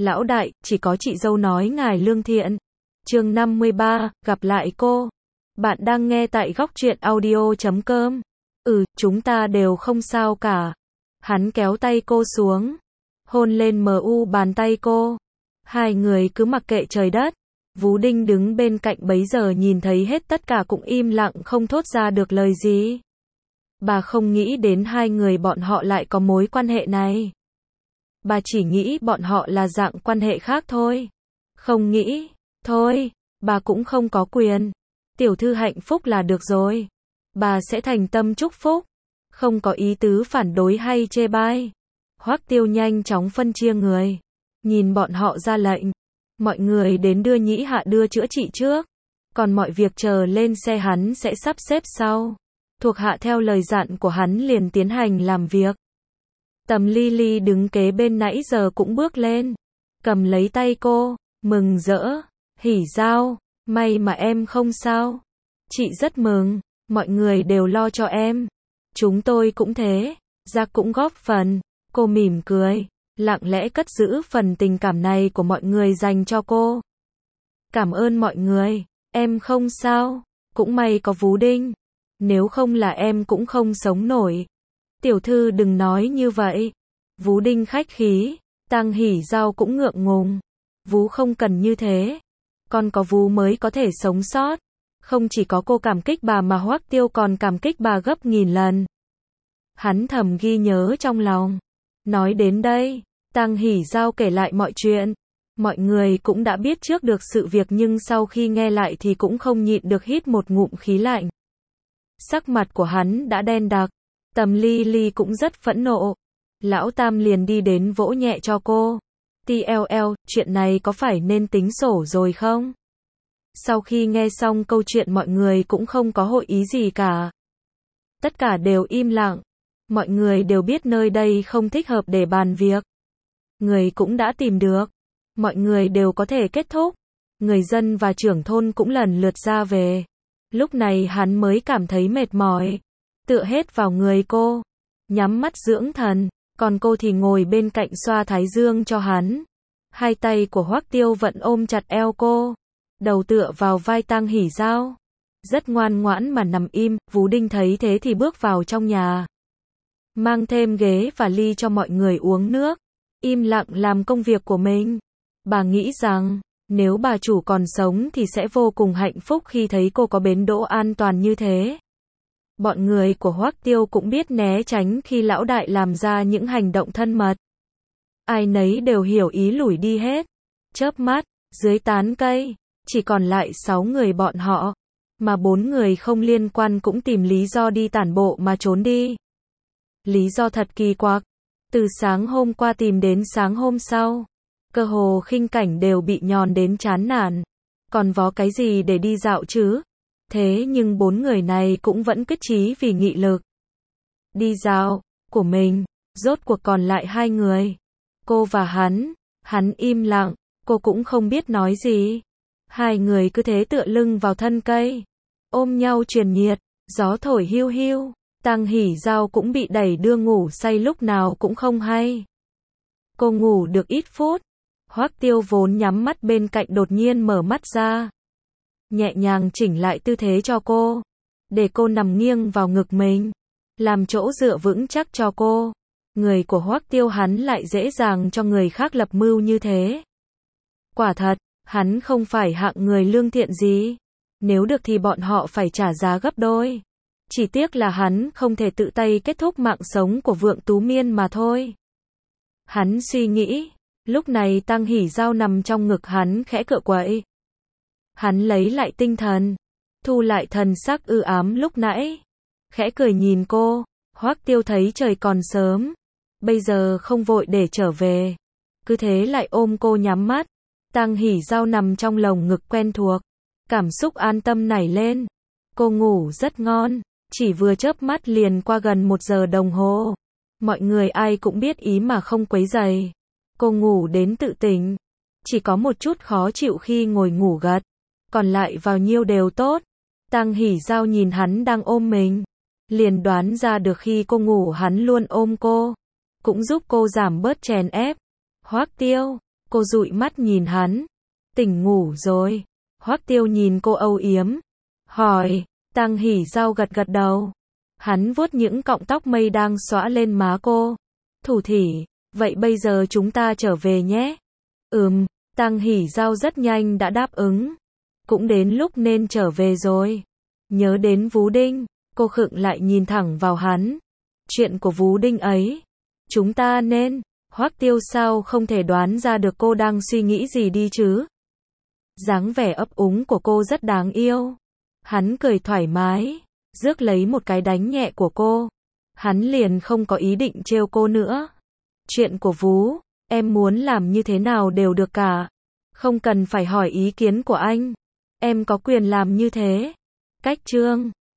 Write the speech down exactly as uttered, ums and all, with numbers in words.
Lão đại, chỉ có chị dâu nói ngài lương thiện. Chương năm mươi ba, gặp lại cô. Bạn đang nghe tại góc truyện audio chấm com. Ừ, chúng ta đều không sao cả. Hắn kéo tay cô xuống, hôn lên mờ u bàn tay cô. Hai người cứ mặc kệ trời đất. Vú Đinh đứng bên cạnh bấy giờ nhìn thấy hết tất cả cũng im lặng không thốt ra được lời gì. Bà không nghĩ đến hai người bọn họ lại có mối quan hệ này. Bà chỉ nghĩ bọn họ là dạng quan hệ khác thôi. Không nghĩ, thôi, bà cũng không có quyền. Tiểu thư hạnh phúc là được rồi. Bà sẽ thành tâm chúc phúc. Không có ý tứ phản đối hay chê bai. Hoắc Tiêu nhanh chóng phân chia người. Nhìn bọn họ ra lệnh. Mọi người đến đưa Nhĩ Hạ đưa chữa trị trước. Còn mọi việc chờ lên xe hắn sẽ sắp xếp sau. Thuộc hạ theo lời dặn của hắn liền tiến hành làm việc. Tầm Ly Ly đứng kế bên nãy giờ cũng bước lên. Cầm lấy tay cô, mừng rỡ. Hỉ Giao, may mà em không sao. Chị rất mừng, mọi người đều lo cho em. Chúng tôi cũng thế, Gia cũng góp phần. Cô mỉm cười, lặng lẽ cất giữ phần tình cảm này của mọi người dành cho cô. Cảm ơn mọi người, em không sao, cũng may có Vú Đinh. Nếu không là em cũng không sống nổi. Tiểu thư đừng nói như vậy. Vú Đinh khách khí, Tăng Hỉ Giao cũng ngượng ngùng. Vú không cần như thế. Con có Vú mới có thể sống sót. Không chỉ có cô cảm kích bà mà Hoắc Tiêu còn cảm kích bà gấp nghìn lần. Hắn thầm ghi nhớ trong lòng. Nói đến đây, Tăng Hỉ Giao kể lại mọi chuyện. Mọi người cũng đã biết trước được sự việc nhưng sau khi nghe lại thì cũng không nhịn được hít một ngụm khí lạnh. Sắc mặt của hắn đã đen đặc. Tầm Ly Ly cũng rất phẫn nộ. Lão Tam liền đi đến vỗ nhẹ cho cô. tê lờ lờ, chuyện này có phải nên tính sổ rồi không? Sau khi nghe xong câu chuyện mọi người cũng không có hội ý gì cả. Tất cả đều im lặng. Mọi người đều biết nơi đây không thích hợp để bàn việc. Người cũng đã tìm được. Mọi người đều có thể kết thúc. Người dân và trưởng thôn cũng lần lượt ra về. Lúc này hắn mới cảm thấy mệt mỏi. Tựa hết vào người cô. Nhắm mắt dưỡng thần. Còn cô thì ngồi bên cạnh xoa thái dương cho hắn. Hai tay của Hoắc Tiêu vẫn ôm chặt eo cô. Đầu tựa vào vai Tăng Hỉ Giao. Rất ngoan ngoãn mà nằm im. Vú Đinh thấy thế thì bước vào trong nhà. Mang thêm ghế và ly cho mọi người uống nước. Im lặng làm công việc của mình. Bà nghĩ rằng, nếu bà chủ còn sống thì sẽ vô cùng hạnh phúc khi thấy cô có bến đỗ an toàn như thế. Bọn người của Hoắc Tiêu cũng biết né tránh khi lão đại làm ra những hành động thân mật. Ai nấy đều hiểu ý lủi đi hết. Chớp mắt, dưới tán cây, chỉ còn lại sáu người bọn họ. Mà bốn người không liên quan cũng tìm lý do đi tản bộ mà trốn đi. Lý do thật kỳ quặc. Từ sáng hôm qua tìm đến sáng hôm sau. Cơ hồ khinh cảnh đều bị nhòn đến chán nản. Còn vó cái gì để đi dạo chứ? Thế nhưng bốn người này cũng vẫn quyết chí vì nghị lực. Đi dạo, của mình, rốt cuộc còn lại hai người. Cô và hắn, hắn im lặng, cô cũng không biết nói gì. Hai người cứ thế tựa lưng vào thân cây. Ôm nhau truyền nhiệt, gió thổi hiu hiu. Tăng Hỉ Giao cũng bị đẩy đưa ngủ say lúc nào cũng không hay. Cô ngủ được ít phút. Hoắc Tiêu vốn nhắm mắt bên cạnh đột nhiên mở mắt ra. Nhẹ nhàng chỉnh lại tư thế cho cô. Để cô nằm nghiêng vào ngực mình. Làm chỗ dựa vững chắc cho cô. Người của Hoắc Tiêu hắn lại dễ dàng cho người khác lập mưu như thế. Quả thật, hắn không phải hạng người lương thiện gì. Nếu được thì bọn họ phải trả giá gấp đôi. Chỉ tiếc là hắn không thể tự tay kết thúc mạng sống của Vượng Tú Miên mà thôi. Hắn suy nghĩ. Lúc này Tăng Hỉ Giao nằm trong ngực hắn khẽ cựa quậy. Hắn lấy lại tinh thần. Thu lại thần sắc ư ám lúc nãy. Khẽ cười nhìn cô. Hoắc Tiêu thấy trời còn sớm. Bây giờ không vội để trở về. Cứ thế lại ôm cô nhắm mắt. Tăng Hỉ Giao nằm trong lồng ngực quen thuộc. Cảm xúc an tâm nảy lên. Cô ngủ rất ngon. Chỉ vừa chớp mắt liền qua gần một giờ đồng hồ. Mọi người ai cũng biết ý mà không quấy rầy. Cô ngủ đến tự tỉnh. Chỉ có một chút khó chịu khi ngồi ngủ gật. Còn lại vào nhiêu đều tốt. Tăng Hỉ Giao nhìn hắn đang ôm mình. Liền đoán ra được khi cô ngủ hắn luôn ôm cô. Cũng giúp cô giảm bớt chèn ép. Hoắc Tiêu, Cô dụi mắt nhìn hắn. Tỉnh ngủ rồi. Hoắc Tiêu nhìn cô âu yếm. Hỏi. Tăng Hỉ Giao gật gật đầu. Hắn vuốt những cọng tóc mây đang xõa lên má cô. Thủ thỉ. Vậy bây giờ chúng ta trở về nhé. Ừm. Tăng Hỉ Giao rất nhanh đã đáp ứng. Cũng đến lúc nên trở về rồi. Nhớ đến Vú Đinh. Cô khựng lại nhìn thẳng vào hắn. Chuyện của Vú Đinh ấy. Chúng ta nên. Hoắc Tiêu sao không thể đoán ra được cô đang suy nghĩ gì đi chứ. Dáng vẻ ấp úng của cô rất đáng yêu. Hắn cười thoải mái. Rước lấy một cái đánh nhẹ của cô. Hắn liền không có ý định trêu cô nữa. Chuyện của Vú, em muốn làm như thế nào đều được cả. Không cần phải hỏi ý kiến của anh. Em có quyền làm như thế. Cách chương